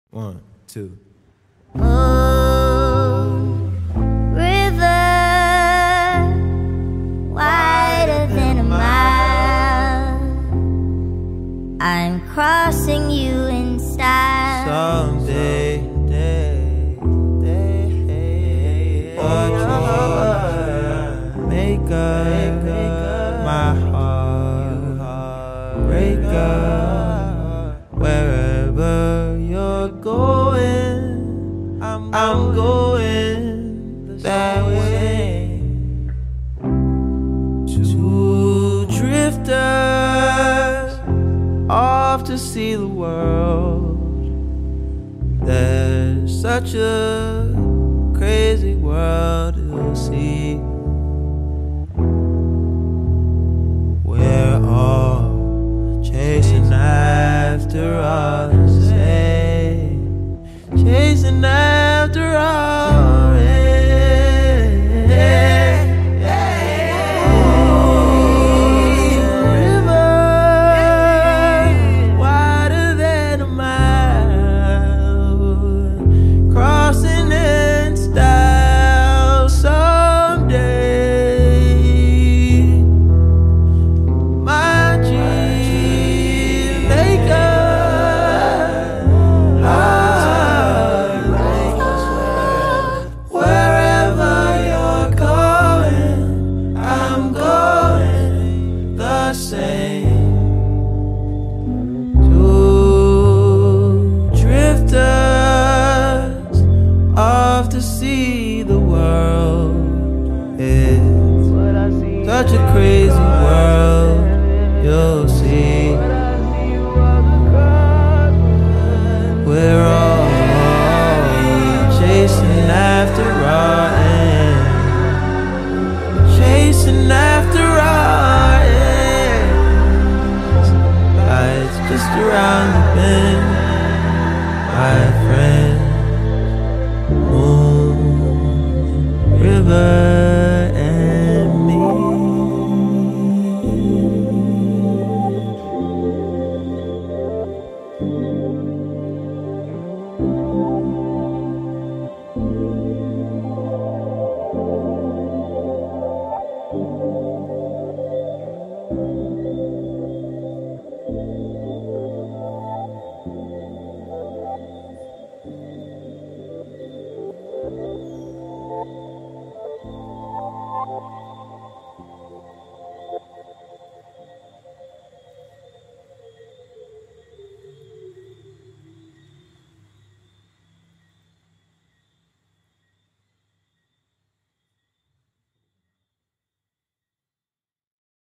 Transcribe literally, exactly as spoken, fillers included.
One, two. Oh, river, wider than a mile, I'm crossing you in style. Someday, day, day, but you make up my heart, break up wherever you're going. I'm, I'm going that way. Two drifters off to see the world. There's such a crazy world to see. We're all chasing after all the same, chasing after all the river, wider than a mile, crossing in style someday. My Jamaica, wherever you're going, I'm going the same. Two drifters off to see the world. It's such a crazy